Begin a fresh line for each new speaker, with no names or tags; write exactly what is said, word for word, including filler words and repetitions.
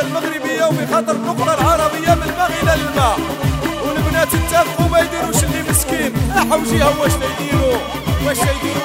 المغربية ومن خاطر النقطة العربية من الماء إلى الماء. والبنات اتفقوا ما يديروش اللي مسكين، حوجيها واش يديروا واش يديروا